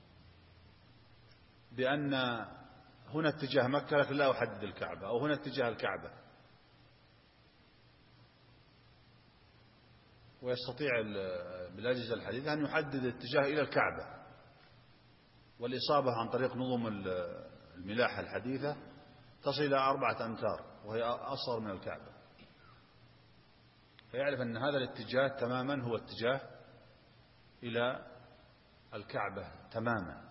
Speaker 3: بأن هنا اتجاه مكة لكن لا أحدد الكعبة، أو هنا اتجاه الكعبة، ويستطيع بالأجهزة الحديثة أن يحدد الاتجاه إلى الكعبة، والإصابة عن طريق نظم الملاحة الحديثة تصل إلى 4 أمتار وهي أصغر من الكعبة. فيعرف أن هذا الاتجاه تماما هو اتجاه إلى الكعبة تماما.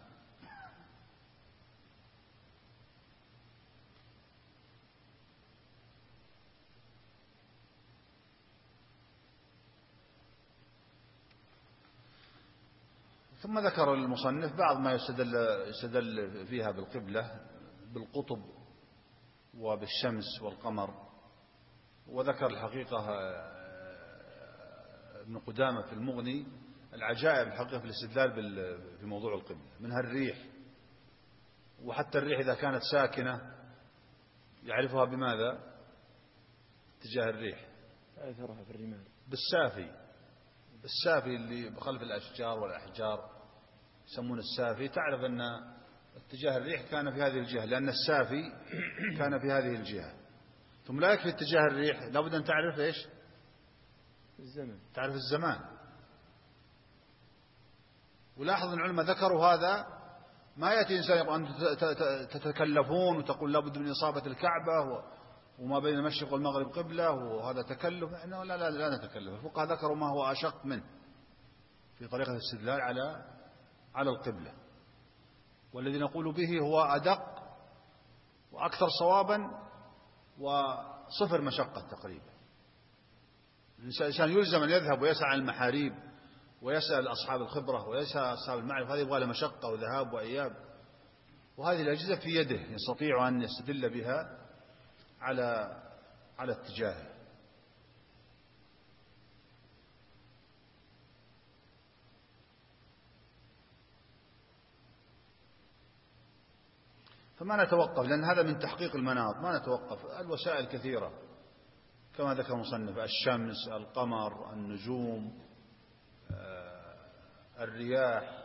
Speaker 3: ثم ذكر المصنف بعض ما يستدل فيها بالقبلة بالقطب وبالشمس والقمر، وذكر الحقيقة ابن قدامة في المغني العجائب الحقيقة في الاستدلال في موضوع القبلة، منها الريح، وحتى الريح إذا كانت ساكنة يعرفها بماذا؟ اتجاه الريح
Speaker 2: أثرها في الرمال
Speaker 3: السافي اللي بخلف الأشجار والأحجار يسمون السافي، تعرف أن اتجاه الريح كان في هذه الجهة لأن السافي كان في هذه الجهة. ثم لا يكفي اتجاه الريح، لابد أن تعرف إيش؟
Speaker 2: الزمن،
Speaker 3: تعرف الزمان. ولاحظ أن العلماء ذكروا هذا، ما يأتي إنسان يقول أن تتكلفون وتقول لابد من إصابة الكعبة وما بين المشرق والمغرب قبلة وهذا تكلف. لا نتكلف. الفقهاء ذكروا ما هو أشق منه في طريقة الاستدلال على القبلة، والذي نقول به هو أدق وأكثر صوابا وصفر مشقة تقريبا. الإنسان يلزم أن يذهب ويسعى عن المحاريب ويسأل أصحاب الخبرة ويسأل أصحاب المعرفة، هذه يبغى له مشقة وذهاب وإياب، وهذه الأجهزة في يده يستطيع أن يستدل بها على اتجاهه. فما نتوقف، لأن هذا من تحقيق المناط، ما نتوقف. الوسائل كثيرة كما ذكر المصنف: الشمس، القمر، النجوم، الرياح،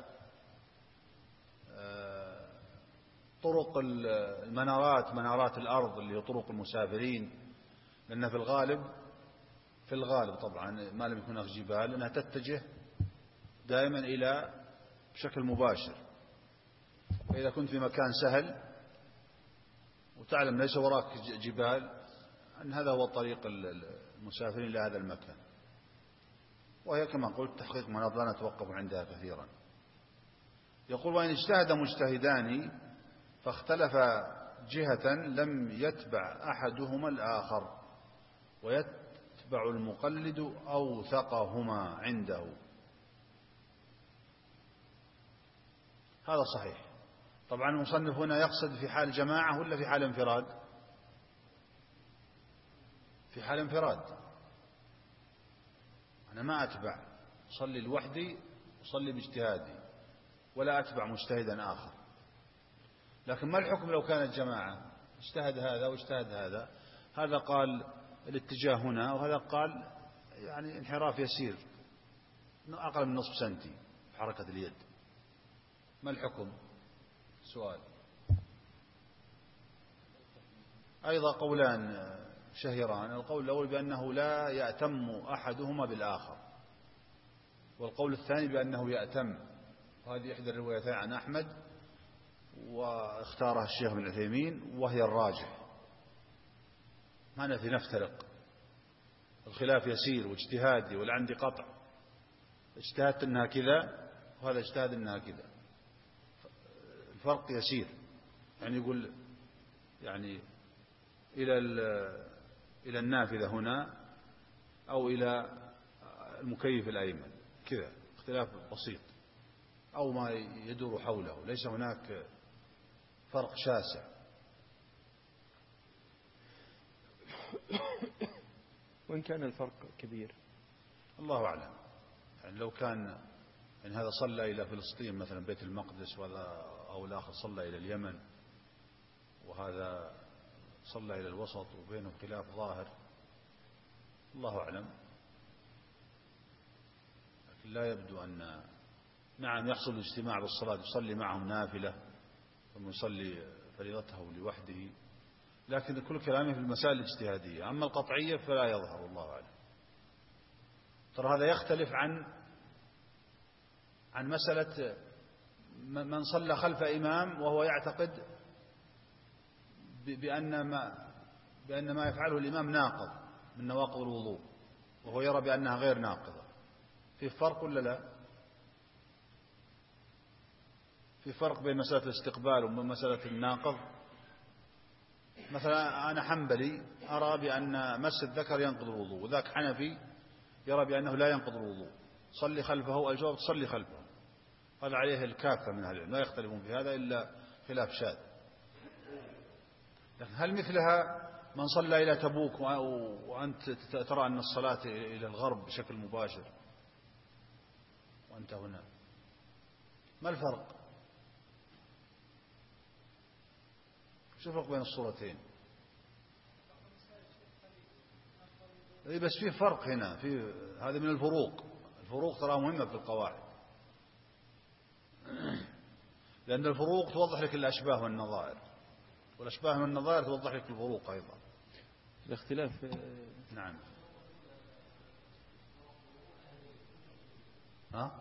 Speaker 3: طرق منارات الأرض اللي هي طرق المسافرين، لأنها في الغالب طبعا ما لم يكن هناك جبال أنها تتجه دائما إلى بشكل مباشر. فإذا كنت في مكان سهل وتعلم ليس وراك جبال أن هذا هو طريق المسافرين إلى هذا المكان، وهي كما قلت تحقيق مناط لا نتوقف عندها كثيرا. يقول: وإن اجتهد مجتهدان فاختلف جهة لم يتبع أحدهما الآخر ويتبع المقلد أوثقهما عنده. هذا صحيح. طبعا المصنف هنا يقصد في حال جماعة ولا في حال انفراد؟ في حال انفراد. أنا ما أتبع، أصلي لوحدي، أصلي باجتهادي، ولا أتبع مجتهدا آخر. لكن ما الحكم لو كانت جماعة؟ اجتهد هذا واجتهد هذا، هذا قال الاتجاه هنا وهذا قال يعني انحراف يسير أقل من نصف سنتي في حركة اليد، ما الحكم؟ سؤال. أيضا قولان شهيران: القول الأول بأنه لا يأتم أحدهما بالآخر، والقول الثاني بأنه يأتم، وهذه إحدى الروايتين عن أحمد واختارها الشيخ ابن عثيمين وهي الراجح. ما نفترق، الخلاف يسير واجتهادي ولا عندي قطع، اجتهدت أنها كذا وهذا اجتهد أنها كذا، الفرق يسير. يعني يقول يعني إلى النافذة هنا أو إلى المكيف الأيمن كذا، اختلاف بسيط، أو ما يدور حوله، ليس هناك فرق شاسع.
Speaker 2: وإن كان الفرق كبير
Speaker 3: الله أعلم. يعني لو كان يعني هذا صلى إلى فلسطين مثلا بيت المقدس، وهذا أو الآخر صلى إلى اليمن، وهذا صلى إلى الوسط وبينهم خلاف ظاهر، الله أعلم. لكن لا يبدو أن نعم يحصل الاجتماع بالصلاة، يصلي معهم نافلة ثم يصلي فريضته لوحده، لكن كل كلامه في المسائل الاجتهادية. أما القطعية فلا يظهر، الله أعلم. ترى هذا يختلف عن مسألة من صلى خلف إمام وهو يعتقد بأن ما يفعله الإمام ناقض من نواقض الوضوء، وهو يرى بأنها غير ناقضة، في فرق ولا لا؟ في فرق بين مسألة الاستقبال ومسألة الناقض. مثلا أنا حنبلي أرى بأن مس الذكر ينقض الوضوء، وذاك حنفي يرى بأنه لا ينقض الوضوء، صلي خلفه. الجواب تصلي خلفه، هذا عليه الكافة من أهل العلم، لا يختلفون في هذا إلا خلاف شاذ. لكن هل مثلها من صلى إلى تبوك وأنت ترى أن الصلاة إلى الغرب بشكل مباشر وأنت هنا، ما الفرق؟ شو الفرق بين الصورتين؟ بس في فرق هنا، في هذا من الفروق ترى مهمة في القواعد، لأن الفروق توضح لك الأشباه والنظائر، والأشباه والنظائر توضح لك الفروق أيضا.
Speaker 2: الاختلاف.
Speaker 3: نعم. ها؟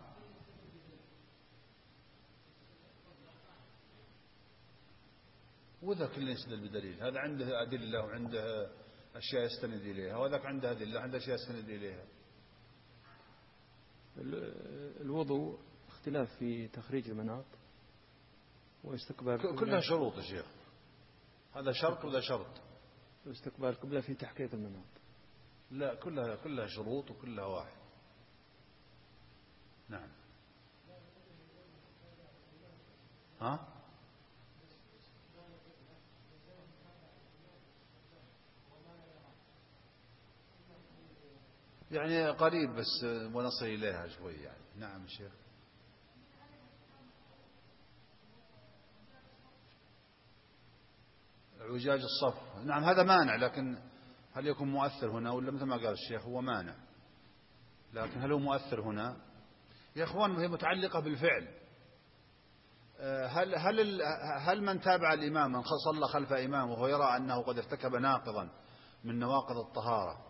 Speaker 3: وذاك اللي يستدل بدليل، هذا عنده أدلة وعنده أشياء يستند إليها، وذاك عنده أدلة عنده أشياء يستند إليها.
Speaker 2: الوضوء اختلاف في تخريج المناط واستقبال
Speaker 3: كلها شروط يا شيخ، هذا شرط وذا شرط.
Speaker 2: واستقبال القبلة في تحقيق المناط.
Speaker 3: لا، كلها شروط وكلها واحد. نعم. ها؟ يعني قريب بس ونصل إليها شوي يعني. نعم شيخ. اعوجاج الصف، نعم هذا مانع، لكن هل يكون مؤثر هنا ولا مثل ما قال الشيخ هو مانع، لكن هل هو مؤثر هنا؟ يا إخوان هي متعلقة بالفعل. هل من تابع الإمام، من صلى خلف إمام وهو يرى أنه قد ارتكب ناقضا من نواقض الطهارة،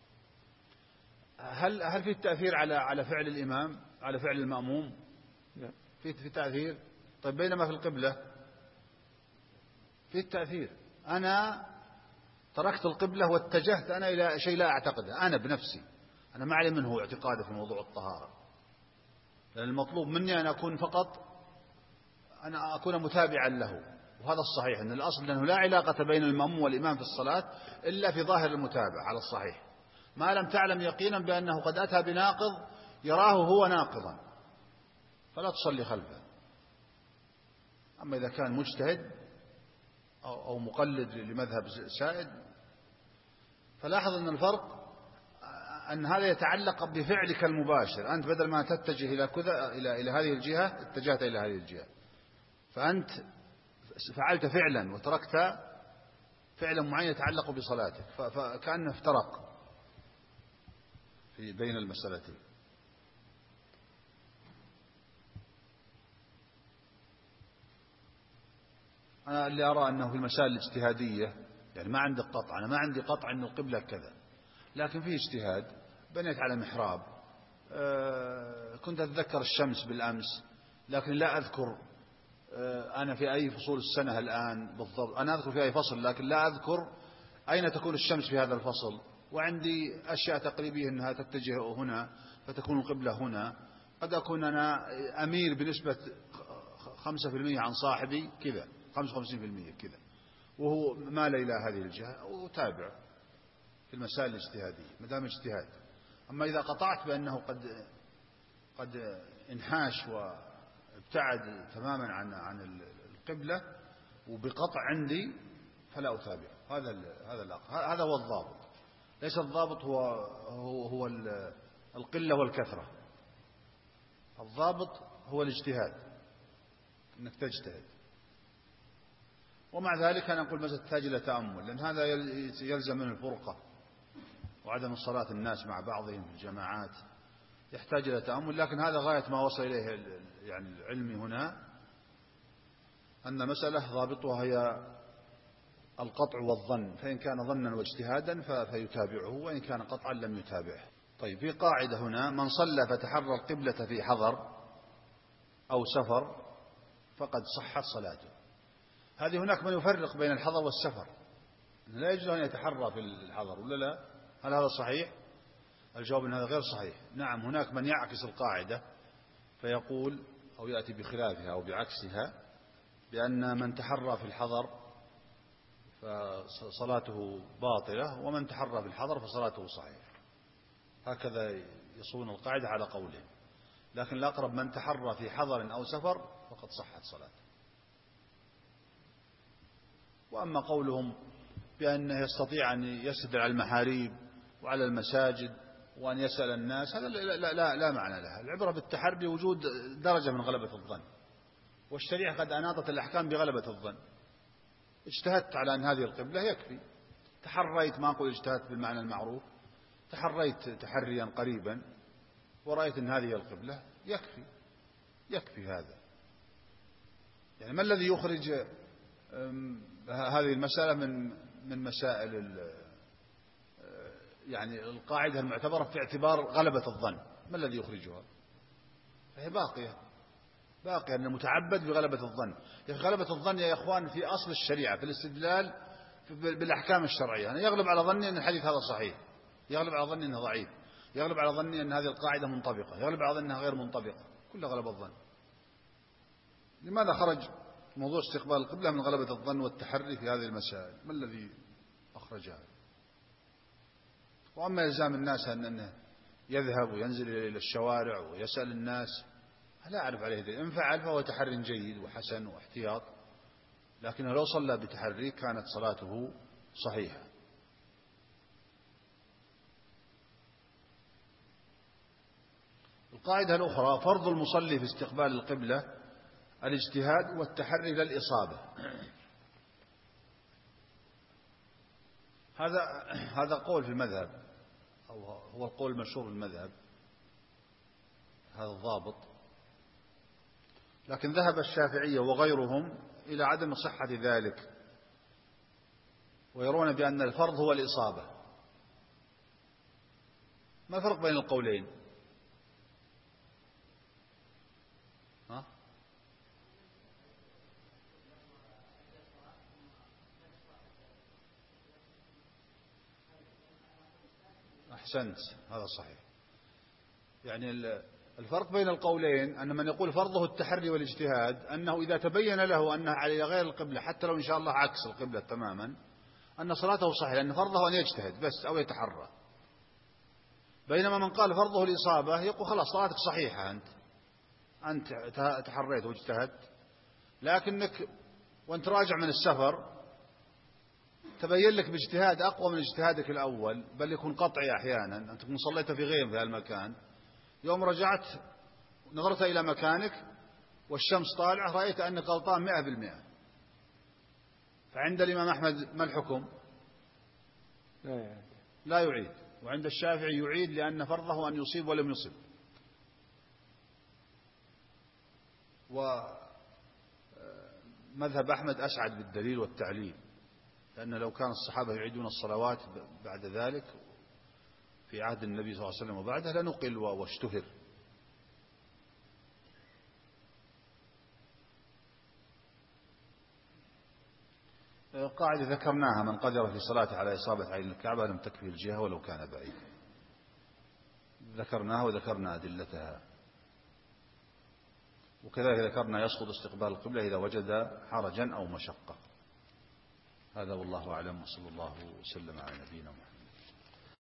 Speaker 3: هل في التأثير على فعل الإمام، على فعل المأموم؟
Speaker 2: لا.
Speaker 3: في تأثير. طيب بينما في القبلة في التأثير. أنا تركت القبلة واتجهت أنا إلى شيء لا أعتقده أنا بنفسي، أنا ما أعلم منه اعتقاده في موضوع الطهارة، لأن المطلوب مني أن أكون فقط أنا أكون متابعا له، وهذا الصحيح أن الأصل أنه لا علاقة بين المأموم والإمام في الصلاة إلا في ظاهر المتابعة على الصحيح، ما لم تعلم يقينا بأنه قد أتى بناقض يراه هو ناقضا فلا تصلي خلفه. أما إذا كان مجتهد أو مقلد لمذهب سائد، فلاحظ أن الفرق أن هذا يتعلق بفعلك المباشر، أنت بدل ما تتجه إلى كذا إلى هذه الجهة اتجهت إلى هذه الجهة، فأنت فعلت فعلا وتركت فعلا معين يتعلق بصلاتك، فكأنه افترق في بين المسألتين. أنا اللي أرى أنه في المسائل الاجتهادية يعني ما عندك قطع، أنا ما عندي قطع أن القبلة كذا، لكن فيه اجتهاد. بنيت على محراب، كنت أتذكر الشمس بالأمس لكن لا أذكر أنا في أي فصول السنة الآن بالضبط، أنا أذكر في أي فصل لكن لا أذكر أين تكون الشمس في هذا الفصل، وعندي أشياء تقريبية أنها تتجه هنا فتكون القبلة هنا، قد أكون أنا أمير بنسبة 5% عن صاحبي كذا، 55% كذا، وهو مال إلى هذه الجهة وتابع في المسائل الاجتهادية ما دام اجتهاد. أما إذا قطعت بأنه قد انحاش وابتعد تماما عن القبلة وبقطع عندي فلا أتابع. هذا هو الضابط، ليس الضابط هو القلة والكثرة، الضابط هو الاجتهاد، أنك تجتهد. ومع ذلك أنا أقول مسألة تحتاج إلى تأمل، لأن هذا يلزم من الفرقة وعدم الصلاة الناس مع بعضهم في الجماعات، يحتاج إلى تأمل. لكن هذا غاية ما وصل إليه يعني العلم هنا، أن مسألة ضابطها هي القطع والظن، فإن كان ظنا واجتهادا فيتابعه، وإن كان قطعا لم يتابعه. طيب في قاعدة هنا: من صلى فتحرى القبلة في حضر أو سفر فقد صحت صلاته. هذه هناك من يفرق بين الحضر والسفر، لا يجوز أن يتحرى في الحضر ولا لا؟ هل هذا صحيح؟ الجواب أن هذا غير صحيح. نعم هناك من يعكس القاعدة فيقول أو يأتي بخلافها أو بعكسها بأن من تحرى في الحضر فصلاته باطلة ومن تحرى في الحضر فصلاته صحيحة. هكذا يصون القاعدة على قولهم، لكن الأقرب من تحرى في حضر أو سفر فقد صحت صلاته. وأما قولهم بأنه يستطيع أن يسدل على المحاريب وعلى المساجد وأن يسأل الناس، هذا لا معنى لها. العبرة بالتحري وجود درجة من غلبة الظن، والشريعة قد أناطت الأحكام بغلبة الظن. اجتهدت على أن هذه القبلة يكفي، تحريت، ما أقول اجتهدت بالمعنى المعروف، تحريت تحريا قريبا ورأيت أن هذه القبلة يكفي هذا. يعني ما الذي يخرج هذه المسألة من مسائل يعني القاعدة المعتبرة في اعتبار غلبة الظن؟ ما الذي يخرجها؟ فهي باقية أن المتعبد بغلبة الظن. غلبة الظن يا إخوان في أصل الشريعة في الاستدلال بالأحكام الشرعية. أنا يغلب على ظني أن الحديث هذا صحيح، يغلب على ظني أنه ضعيف، يغلب على ظني أن هذه القاعدة منطبقة، يغلب على ظني أنها غير منطبقة، كلها غلبة الظن. لماذا خرج موضوع استقبال القبلة من غلبة الظن والتحري في هذه المسائل؟ ما الذي أخرجها؟ وأما إلزام الناس أنه يذهب وينزل إلى الشوارع ويسأل الناس، لا أعرف عليه ذلك. إن فعل فهو تحري جيد وحسن واحتياط، لكنه لو صلى بتحري كانت صلاته صحيحة. القاعدة الأخرى: فرض المصلي في استقبال القبلة الاجتهاد والتحري للإصابة. هذا قول في المذهب، أو هو القول المشهور في المذهب، هذا الضابط. لكن ذهب الشافعية وغيرهم إلى عدم صحة ذلك، ويرون بأن الفرض هو الإصابة. ما الفرق بين القولين؟ أحسنت، هذا صحيح. يعني الفرق بين القولين أن من يقول فرضه التحري والاجتهاد أنه إذا تبين له أنه على غير القبلة، حتى لو إن شاء الله عكس القبلة تماما، أن صلاته صحيحة، لأن فرضه أن يجتهد بس أو يتحرى. بينما من قال فرضه الإصابة يقول خلاص صلاتك صحيحة، أنت تحريت واجتهدت، لكنك وأنت راجع من السفر تبين لك باجتهاد أقوى من اجتهادك الأول، بل يكون قطعي أحيانا. أنت تكون صليت في غيم في هالمكان، يوم رجعت نظرت إلى مكانك والشمس طالعة رأيت أنك غلطان 100%، فعند الإمام أحمد ما الحكم؟ لا يعيد. وعند الشافعي يعيد، لأن فرضه أن يصيب ولم يصب. ومذهب أحمد أسعد بالدليل والتعليل، لأن لو كان الصحابة يعيدون الصلوات بعد ذلك في عهد النبي صلى الله عليه وسلم وبعده لنقل واشتهر. قاعدة ذكرناها: من قدر في صلاته على إصابة عين الكعبة لم تكفي الجهة ولو كان بعيدا. ذكرناها وذكرنا أدلتها، وكذلك ذكرنا يسقط استقبال القبلة إذا وجد حرجا أو مشقة. هذا والله أعلم، وصلى الله وسلم على نبينا محمد.